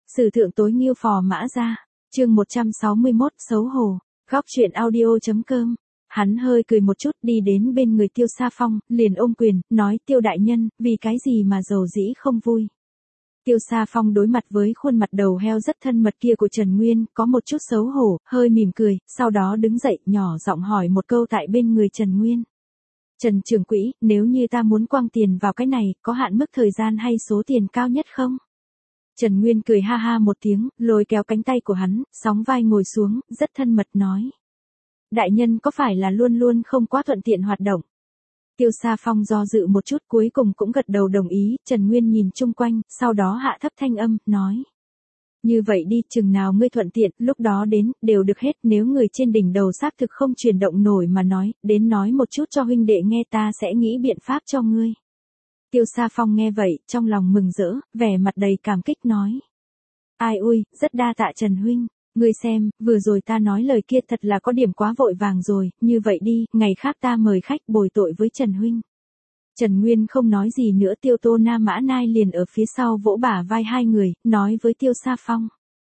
Sử thượng tối nghiêu phò mã ra. Chương 161 xấu hổ. Góc truyện audio.com. Hắn hơi cười một chút đi đến bên người Tiêu Sa Phong, liền ôm quyền, nói Tiêu đại nhân, vì cái gì mà dầu dĩ không vui. Tiêu Sa Phong đối mặt với khuôn mặt đầu heo rất thân mật kia của Trần Nguyên, có một chút xấu hổ, hơi mỉm cười, sau đó đứng dậy, nhỏ giọng hỏi một câu tại bên người Trần Nguyên. Trần trưởng quỹ, nếu như ta muốn quăng tiền vào cái này, có hạn mức thời gian hay số tiền cao nhất không? Trần Nguyên cười ha ha một tiếng, lôi kéo cánh tay của hắn, sóng vai ngồi xuống, rất thân mật nói. Đại nhân có phải là luôn luôn không quá thuận tiện hoạt động? Tiêu Sa Phong do dự một chút cuối cùng cũng gật đầu đồng ý, Trần Nguyên nhìn chung quanh, sau đó hạ thấp thanh âm, nói. Như vậy đi, chừng nào ngươi thuận tiện, lúc đó đến, đều được hết, nếu người trên đỉnh đầu xác thực không chuyển động nổi mà nói, đến nói một chút cho huynh đệ nghe ta sẽ nghĩ biện pháp cho ngươi. Tiêu Sa Phong nghe vậy, trong lòng mừng rỡ, vẻ mặt đầy cảm kích nói. Ai ui, rất đa tạ Trần huynh, ngươi xem, vừa rồi ta nói lời kia thật là có điểm quá vội vàng rồi, như vậy đi, ngày khác ta mời khách bồi tội với Trần huynh. Trần Nguyên không nói gì nữa, Tiêu Tô Na Mã Nai liền ở phía sau vỗ bả vai hai người, nói với Tiêu Sa Phong.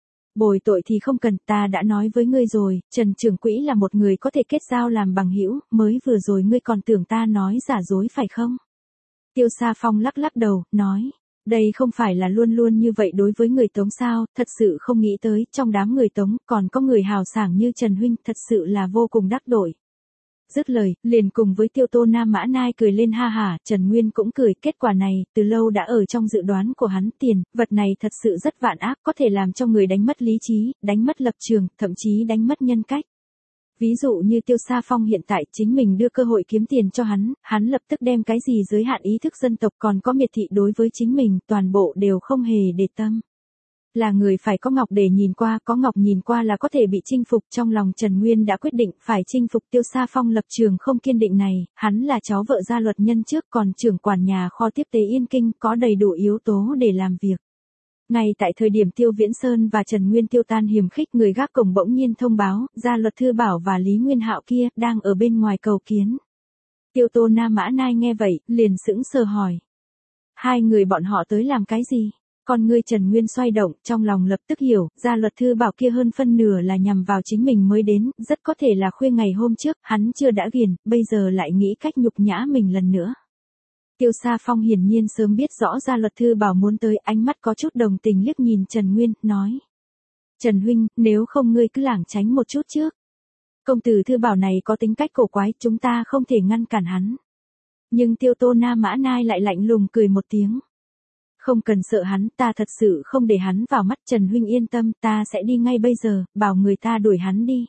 Bồi tội thì không cần, ta đã nói với ngươi rồi, Trần trưởng quỹ là một người có thể kết giao làm bằng hữu, mới vừa rồi ngươi còn tưởng ta nói giả dối phải không? Tiêu Sa Phong lắc lắc đầu, nói. Đây không phải là luôn luôn như vậy đối với người Tống sao, thật sự không nghĩ tới, trong đám người Tống, còn có người hào sảng như Trần huynh, thật sự là vô cùng đắc tội. Dứt lời, liền cùng với Tiêu Tô Na Mã Nai cười lên ha hả, Trần Nguyên cũng cười, kết quả này, từ lâu đã ở trong dự đoán của hắn, tiền, vật này thật sự rất vạn ác, có thể làm cho người đánh mất lý trí, đánh mất lập trường, thậm chí đánh mất nhân cách. Ví dụ như Tiêu Sa Phong hiện tại chính mình đưa cơ hội kiếm tiền cho hắn lập tức đem cái gì giới hạn ý thức dân tộc còn có miệt thị đối với chính mình, toàn bộ đều không hề để tâm. Là người phải có ngọc để nhìn qua, có ngọc nhìn qua là có thể bị chinh phục, trong lòng Trần Nguyên đã quyết định phải chinh phục Tiêu Sa Phong lập trường không kiên định này, hắn là cháu vợ gia luật nhân trước còn trưởng quản nhà kho tiếp tế Yên Kinh, có đầy đủ yếu tố để làm việc. Ngay tại thời điểm Tiêu Viễn Sơn và Trần Nguyên tiêu tan hiểm khích, người gác cổng bỗng nhiên thông báo, gia luật Thư Bảo và Lý Nguyên Hạo kia, đang ở bên ngoài cầu kiến. Tiêu Tô Na Mã Nai nghe vậy, liền sững sờ hỏi. Hai người bọn họ tới làm cái gì? Con ngươi Trần Nguyên xoay động, trong lòng lập tức hiểu, gia luật Thư Bảo kia hơn phân nửa là nhằm vào chính mình mới đến, rất có thể là khuya ngày hôm trước, hắn chưa đã ghiền, bây giờ lại nghĩ cách nhục nhã mình lần nữa. Tiêu Sa Phong hiển nhiên sớm biết rõ gia luật Thư Bảo muốn tới, ánh mắt có chút đồng tình liếc nhìn Trần Nguyên, nói. Trần huynh, nếu không ngươi cứ lảng tránh một chút trước. Công tử Thư Bảo này có tính cách cổ quái, chúng ta không thể ngăn cản hắn. Nhưng Tiêu Tô Na Mã Nai lại lạnh lùng cười một tiếng. Không cần sợ hắn, ta thật sự không để hắn vào mắt, Trần huynh yên tâm, ta sẽ đi ngay bây giờ, bảo người ta đuổi hắn đi.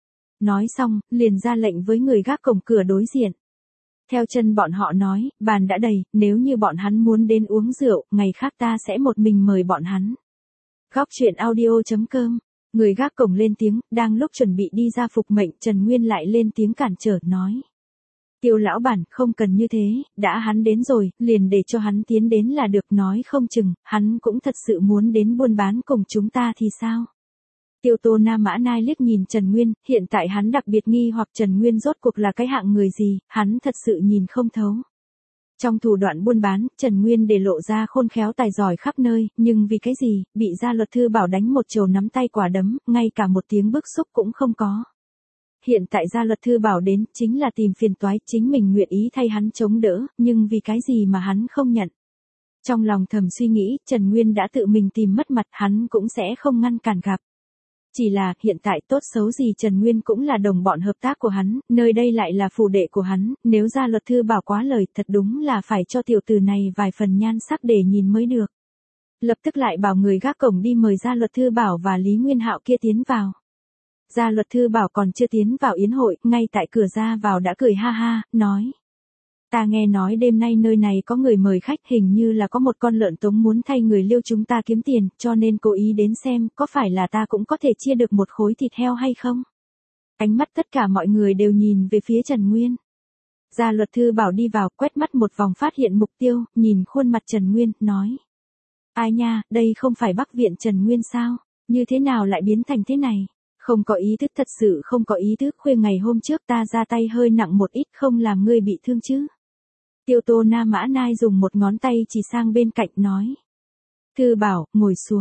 Nói xong, liền ra lệnh với người gác cổng cửa đối diện. Theo chân bọn họ nói, bàn đã đầy, nếu như bọn hắn muốn đến uống rượu, ngày khác ta sẽ một mình mời bọn hắn. Góc truyện audio.com. Người gác cổng lên tiếng, đang lúc chuẩn bị đi ra phục mệnh, Trần Nguyên lại lên tiếng cản trở, nói. Tiêu lão bản, không cần như thế, đã hắn đến rồi, liền để cho hắn tiến đến là được, nói không chừng, hắn cũng thật sự muốn đến buôn bán cùng chúng ta thì sao? Tiêu Tô Na Mã Nai liếc nhìn Trần Nguyên, hiện tại hắn đặc biệt nghi hoặc Trần Nguyên rốt cuộc là cái hạng người gì, hắn thật sự nhìn không thấu. Trong thủ đoạn buôn bán, Trần Nguyên để lộ ra khôn khéo tài giỏi khắp nơi, nhưng vì cái gì, bị gia luật Thư Bảo đánh một chầu nắm tay quả đấm, ngay cả một tiếng bức xúc cũng không có. Hiện tại gia luật Thư Bảo đến, chính là tìm phiền toái, chính mình nguyện ý thay hắn chống đỡ, nhưng vì cái gì mà hắn không nhận. Trong lòng thầm suy nghĩ, Trần Nguyên đã tự mình tìm mất mặt, hắn cũng sẽ không ngăn cản gặp. Chỉ là, hiện tại tốt xấu gì Trần Nguyên cũng là đồng bọn hợp tác của hắn, nơi đây lại là phủ đệ của hắn, nếu gia luật Thư Bảo quá lời, thật đúng là phải cho tiểu tử này vài phần nhan sắc để nhìn mới được. Lập tức lại bảo người gác cổng đi mời gia luật Thư Bảo và Lý Nguyên Hạo kia tiến vào. Gia luật Thư Bảo còn chưa tiến vào yến hội, ngay tại cửa ra vào đã cười ha ha, nói. Ta nghe nói đêm nay nơi này có người mời khách, hình như là có một con lợn Tống muốn thay người Liêu chúng ta kiếm tiền, cho nên cố ý đến xem, có phải là ta cũng có thể chia được một khối thịt heo hay không? Ánh mắt tất cả mọi người đều nhìn về phía Trần Nguyên. Gia luật Thư Bảo đi vào, quét mắt một vòng phát hiện mục tiêu, nhìn khuôn mặt Trần Nguyên, nói. Ai nha, đây không phải Bắc Viện Trần Nguyên sao? Như thế nào lại biến thành thế này? Không có ý thức, thật sự không có ý thức, khuya ngày hôm trước ta ra tay hơi nặng một ít, không làm ngươi bị thương chứ. Tiêu Tô Na Mã Nai dùng một ngón tay chỉ sang bên cạnh nói. Thư Bảo, ngồi xuống.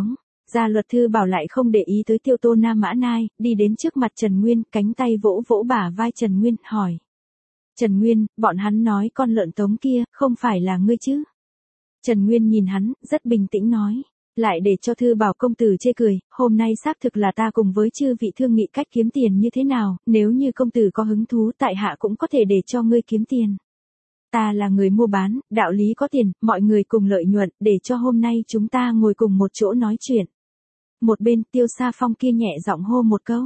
Gia luật thư bảo lại không để ý tới Tiêu Tô Nam Mã Nai, đi đến trước mặt Trần Nguyên, cánh tay vỗ vỗ bả vai Trần Nguyên, hỏi. Trần Nguyên, bọn hắn nói con lợn Tống kia, không phải là ngươi chứ? Trần Nguyên nhìn hắn, rất bình tĩnh nói. Lại để cho thư bảo công tử chê cười, hôm nay xác thực là ta cùng với chư vị thương nghị cách kiếm tiền như thế nào, nếu như công tử có hứng thú tại hạ cũng có thể để cho ngươi kiếm tiền. Ta là người mua bán, đạo lý có tiền, mọi người cùng lợi nhuận, để cho hôm nay chúng ta ngồi cùng một chỗ nói chuyện. Một bên Tiêu Sa Phong kia nhẹ giọng hô một câu.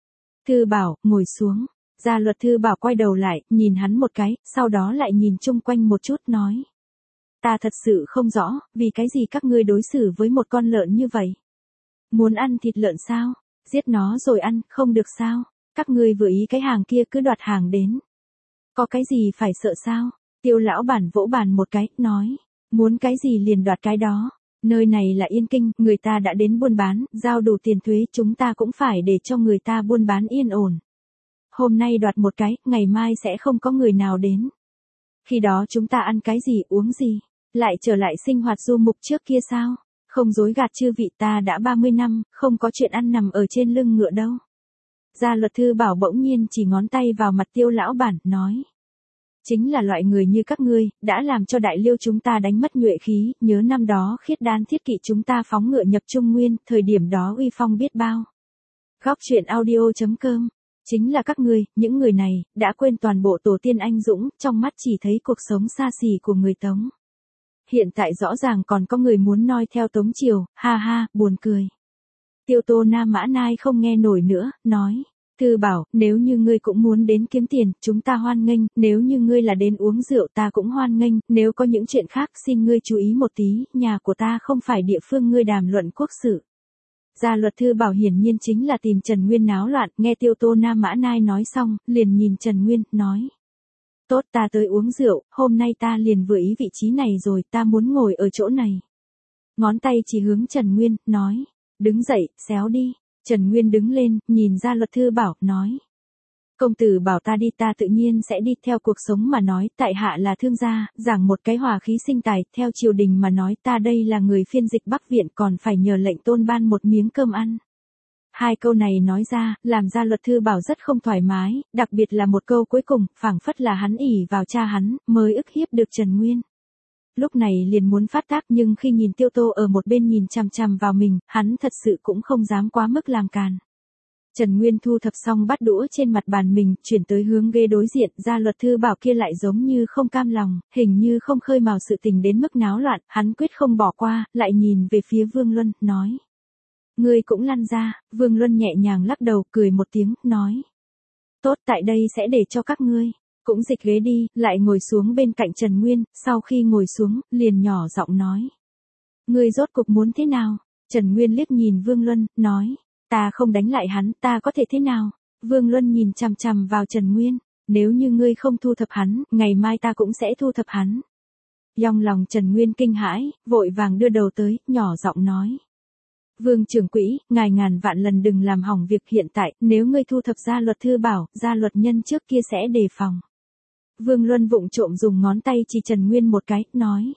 Thư bảo, ngồi xuống. Gia luật thư bảo quay đầu lại, nhìn hắn một cái, sau đó lại nhìn chung quanh một chút nói. Ta thật sự không rõ, vì cái gì các ngươi đối xử với một con lợn như vậy. Muốn ăn thịt lợn sao? Giết nó rồi ăn, không được sao? Các ngươi vừa ý cái hàng kia cứ đoạt hàng đến. Có cái gì phải sợ sao? Tiêu lão bản vỗ bàn một cái, nói. Muốn cái gì liền đoạt cái đó. Nơi này là Yên Kinh, người ta đã đến buôn bán, giao đủ tiền thuế, chúng ta cũng phải để cho người ta buôn bán yên ổn. Hôm nay đoạt một cái, ngày mai sẽ không có người nào đến. Khi đó chúng ta ăn cái gì uống gì, lại trở lại sinh hoạt du mục trước kia sao? Không dối gạt chư vị, ta đã 30 năm, không có chuyện ăn nằm ở trên lưng ngựa đâu. Gia luật thư bảo bỗng nhiên chỉ ngón tay vào mặt Tiêu lão bản, nói. Chính là loại người như các ngươi, đã làm cho đại liêu chúng ta đánh mất nhuệ khí, nhớ năm đó Khiết Đan thiết kỵ chúng ta phóng ngựa nhập Trung Nguyên, thời điểm đó uy phong biết bao. Góc truyện audio.com. Chính là các ngươi, những người này, đã quên toàn bộ tổ tiên anh dũng, trong mắt chỉ thấy cuộc sống xa xỉ của người Tống. Hiện tại rõ ràng còn có người muốn noi theo Tống Triều, ha ha, buồn cười. Tiêu Tô Nam Mã Nai không nghe nổi nữa, nói. Thư bảo, nếu như ngươi cũng muốn đến kiếm tiền, chúng ta hoan nghênh, nếu như ngươi là đến uống rượu ta cũng hoan nghênh, nếu có những chuyện khác xin ngươi chú ý một tí, nhà của ta không phải địa phương ngươi đàm luận quốc sự. Gia luật thư bảo hiển nhiên chính là tìm Trần Nguyên náo loạn, nghe Tiêu Tô Nam Mã Nai nói xong, liền nhìn Trần Nguyên, nói. Tốt, ta tới uống rượu, hôm nay ta liền vừa ý vị trí này rồi, ta muốn ngồi ở chỗ này. Ngón tay chỉ hướng Trần Nguyên, nói. Đứng dậy, xéo đi. Trần Nguyên đứng lên, nhìn Gia luật thư bảo, nói. Công tử bảo ta đi, ta tự nhiên sẽ đi, theo cuộc sống mà nói, tại hạ là thương gia, giảng một cái hòa khí sinh tài, theo triều đình mà nói, ta đây là người phiên dịch Bắc Viện, còn phải nhờ lệnh tôn ban một miếng cơm ăn. Hai câu này nói ra, làm Gia luật thư bảo rất không thoải mái, đặc biệt là một câu cuối cùng, phảng phất là hắn ỷ vào cha hắn, mới ức hiếp được Trần Nguyên. Lúc này liền muốn phát tác, nhưng khi nhìn Tiêu Tô ở một bên nhìn chằm chằm vào mình, hắn thật sự cũng không dám quá mức làm càn. Trần Nguyên thu thập xong bát đũa trên mặt bàn mình, chuyển tới hướng ghế đối diện, Gia luật thư bảo kia lại giống như không cam lòng, hình như không khơi mào sự tình đến mức náo loạn, hắn quyết không bỏ qua, lại nhìn về phía Vương Luân, nói. Ngươi cũng lăn ra, Vương Luân nhẹ nhàng lắc đầu, cười một tiếng, nói. Tốt, tại đây sẽ để cho các ngươi. Cũng dịch ghế đi, lại ngồi xuống bên cạnh Trần Nguyên, sau khi ngồi xuống, liền nhỏ giọng nói. Ngươi rốt cục muốn thế nào? Trần Nguyên liếc nhìn Vương Luân, nói. Ta không đánh lại hắn, ta có thể thế nào? Vương Luân nhìn chằm chằm vào Trần Nguyên. Nếu như ngươi không thu thập hắn, ngày mai ta cũng sẽ thu thập hắn. Trong lòng Trần Nguyên kinh hãi, vội vàng đưa đầu tới, nhỏ giọng nói. Vương trưởng quỹ, ngài ngàn vạn lần đừng làm hỏng việc hiện tại, nếu ngươi thu thập Gia luật thư bảo, Gia luật nhân trước kia sẽ đề phòng. Vương Luân vụng trộm dùng ngón tay chỉ Trần Nguyên một cái, nói.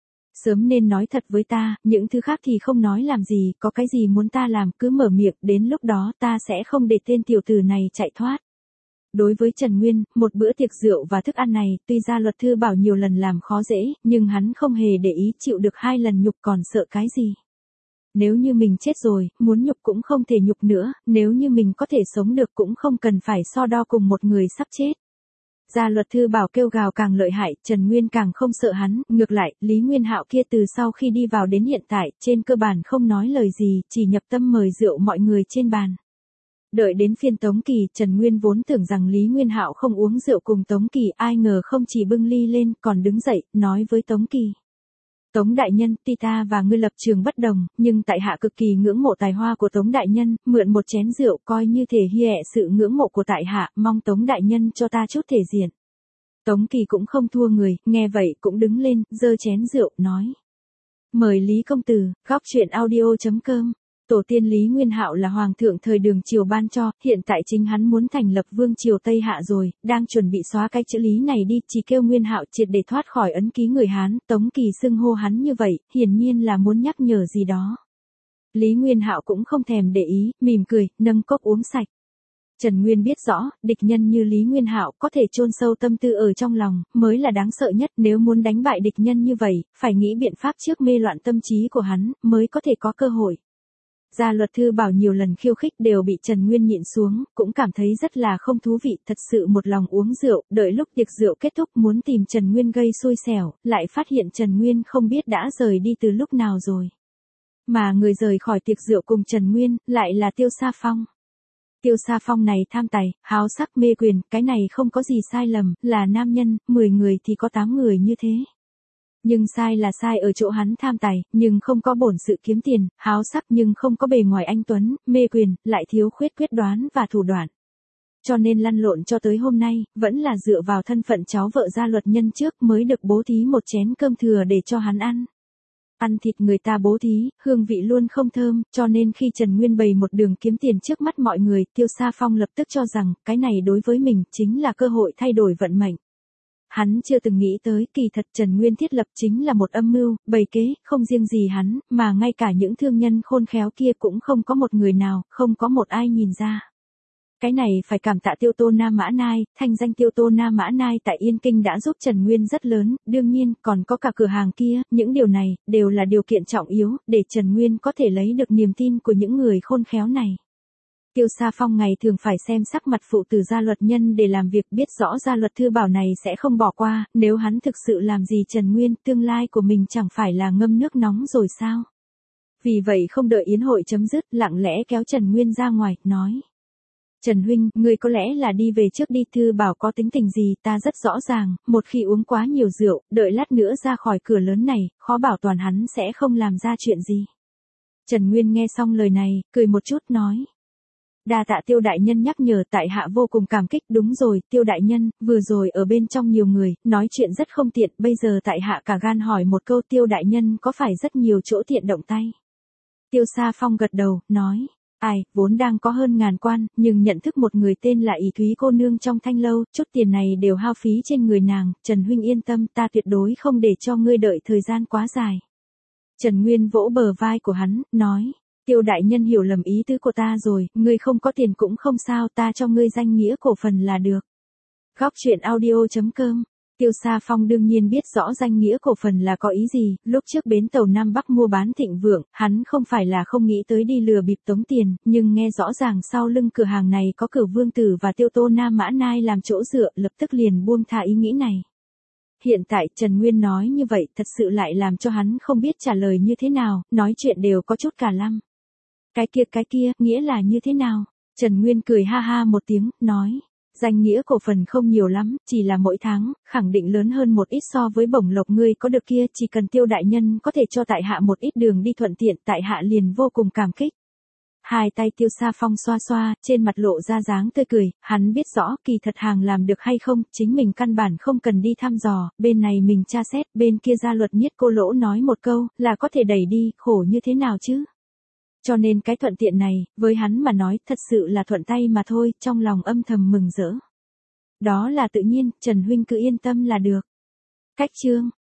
Sớm nên nói thật với ta, những thứ khác thì không nói làm gì, có cái gì muốn ta làm cứ mở miệng, đến lúc đó ta sẽ không để tên tiểu tử này chạy thoát. Đối với Trần Nguyên, một bữa tiệc rượu và thức ăn này, tuy Gia luật thư bảo nhiều lần làm khó dễ, nhưng hắn không hề để ý chịu được 2 lần nhục còn sợ cái gì. Nếu như mình chết rồi, muốn nhục cũng không thể nhục nữa, nếu như mình có thể sống được cũng không cần phải so đo cùng một người sắp chết. Gia luật thư bảo kêu gào càng lợi hại, Trần Nguyên càng không sợ hắn, ngược lại, Lý Nguyên Hạo kia từ sau khi đi vào đến hiện tại, trên cơ bản không nói lời gì, chỉ nhập tâm mời rượu mọi người trên bàn. Đợi đến phiên Tống Kỳ, Trần Nguyên vốn tưởng rằng Lý Nguyên Hạo không uống rượu cùng Tống Kỳ, ai ngờ không chỉ bưng ly lên, còn đứng dậy, nói với Tống Kỳ. Tống đại nhân, tuy ta và ngươi lập trường bất đồng, nhưng tại hạ cực kỳ ngưỡng mộ tài hoa của Tống đại nhân, mượn một chén rượu coi như thể hiện sự ngưỡng mộ của tại hạ, mong Tống đại nhân cho ta chút thể diện. Tống Kỳ cũng không thua người, nghe vậy cũng đứng lên, giơ chén rượu, nói. Mời Lý công tử, góc truyện audio.com. Tổ tiên Lý Nguyên Hạo là hoàng thượng thời Đường triều ban cho, hiện tại chính hắn muốn thành lập vương triều Tây Hạ rồi, đang chuẩn bị xóa cái chữ Lý này đi, chỉ kêu Nguyên Hạo triệt để thoát khỏi ấn ký người Hán, Tống Kỳ xưng hô hắn như vậy, hiển nhiên là muốn nhắc nhở gì đó. Lý Nguyên Hạo cũng không thèm để ý, mỉm cười, nâng cốc uống sạch. Trần Nguyên biết rõ, địch nhân như Lý Nguyên Hạo có thể chôn sâu tâm tư ở trong lòng, mới là đáng sợ nhất. Nếu muốn đánh bại địch nhân như vậy, phải nghĩ biện pháp trước mê loạn tâm trí của hắn, mới có thể có cơ hội. Gia Luật Thư Bảo nhiều lần khiêu khích đều bị Trần Nguyên nhịn xuống, cũng cảm thấy rất là không thú vị, thật sự một lòng uống rượu, đợi lúc tiệc rượu kết thúc muốn tìm Trần Nguyên gây xui xẻo, lại phát hiện Trần Nguyên không biết đã rời đi từ lúc nào rồi. Mà người rời khỏi tiệc rượu cùng Trần Nguyên, lại là Tiêu Sa Phong. Tiêu Sa Phong này tham tài, háo sắc mê quyền, cái này không có gì sai lầm, là nam nhân, 10 người thì có 8 người như thế. Nhưng sai là sai ở chỗ hắn tham tài, nhưng không có bổn sự kiếm tiền, háo sắc nhưng không có bề ngoài anh tuấn, mê quyền, lại thiếu khuyết quyết đoán và thủ đoạn. Cho nên lăn lộn cho tới hôm nay, vẫn là dựa vào thân phận cháu vợ gia luật nhân trước mới được bố thí một chén cơm thừa để cho hắn ăn. Ăn thịt người ta bố thí, hương vị luôn không thơm, cho nên khi Trần Nguyên bày một đường kiếm tiền trước mắt mọi người, Tiêu Sa Phong lập tức cho rằng, cái này đối với mình, chính là cơ hội thay đổi vận mệnh. Hắn chưa từng nghĩ tới, kỳ thật Trần Nguyên thiết lập chính là một âm mưu, bày kế, không riêng gì hắn, mà ngay cả những thương nhân khôn khéo kia cũng không có một người nào, không có một ai nhìn ra. Cái này phải cảm tạ Tiêu Tô Na Mã Nai, thanh danh Tiêu Tô Na Mã Nai tại Yên Kinh đã giúp Trần Nguyên rất lớn, đương nhiên, còn có cả cửa hàng kia, những điều này, đều là điều kiện trọng yếu, để Trần Nguyên có thể lấy được niềm tin của những người khôn khéo này. Tiêu Sa Phong ngày thường phải xem sắc mặt phụ tử gia luật nhân để làm việc, biết rõ Gia Luật Thư Bảo này sẽ không bỏ qua, nếu hắn thực sự làm gì Trần Nguyên, tương lai của mình chẳng phải là ngâm nước nóng rồi sao? Vì vậy không đợi yến hội chấm dứt, lặng lẽ kéo Trần Nguyên ra ngoài, nói. Trần huynh, ngươi có lẽ là đi về trước đi, Thư Bảo có tính tình gì ta rất rõ ràng, một khi uống quá nhiều rượu, đợi lát nữa ra khỏi cửa lớn này, khó bảo toàn hắn sẽ không làm ra chuyện gì. Trần Nguyên nghe xong lời này, cười một chút nói. Đa tạ Tiêu đại nhân nhắc nhở, tại hạ vô cùng cảm kích. Đúng rồi, Tiêu đại nhân, vừa rồi ở bên trong nhiều người, nói chuyện rất không tiện, bây giờ tại hạ cả gan hỏi một câu, Tiêu đại nhân có phải rất nhiều chỗ tiện động tay? Tiêu Sa Phong gật đầu, nói. Ai, vốn đang có hơn ngàn quan, nhưng nhận thức một người tên là Ý Thúy cô nương trong Thanh lâu, chút tiền này đều hao phí trên người nàng, Trần huynh yên tâm, ta tuyệt đối không để cho ngươi đợi thời gian quá dài. Trần Nguyên vỗ bờ vai của hắn, nói. Tiêu đại nhân hiểu lầm ý tứ của ta rồi, ngươi không có tiền cũng không sao, ta cho ngươi danh nghĩa cổ phần là được. Góc truyện audio.com. Tiêu Sa Phong đương nhiên biết rõ danh nghĩa cổ phần là có ý gì, lúc trước bến tàu Nam Bắc mua bán thịnh vượng, hắn không phải là không nghĩ tới đi lừa bịp tống tiền, nhưng nghe rõ ràng sau lưng cửa hàng này có Cửu Vương Tử và Tiêu Tô Na Mã Nai làm chỗ dựa, lập tức liền buông tha ý nghĩ này. Hiện tại Trần Nguyên nói như vậy thật sự lại làm cho hắn không biết trả lời như thế nào, nói chuyện đều có chút cả lăm. Cái kia, nghĩa là như thế nào? Trần Nguyên cười ha ha một tiếng, nói. Danh nghĩa cổ phần không nhiều lắm, chỉ là mỗi tháng, khẳng định lớn hơn một ít so với bổng lộc ngươi có được kia, chỉ cần Tiêu đại nhân có thể cho tại hạ một ít đường đi thuận tiện, tại hạ liền vô cùng cảm kích. Hai tay Tiêu Sa Phong xoa xoa, trên mặt lộ ra dáng tươi cười, hắn biết rõ kỳ thật hàng làm được hay không, chính mình căn bản không cần đi thăm dò, bên này mình tra xét, bên kia Gia Luật Nhiết Cô Lỗ nói một câu, là có thể đẩy đi, khổ như thế nào chứ? Cho nên cái thuận tiện này, với hắn mà nói, thật sự là thuận tay mà thôi, trong lòng âm thầm mừng rỡ. Đó là tự nhiên, Trần huynh cứ yên tâm là được. Cách chương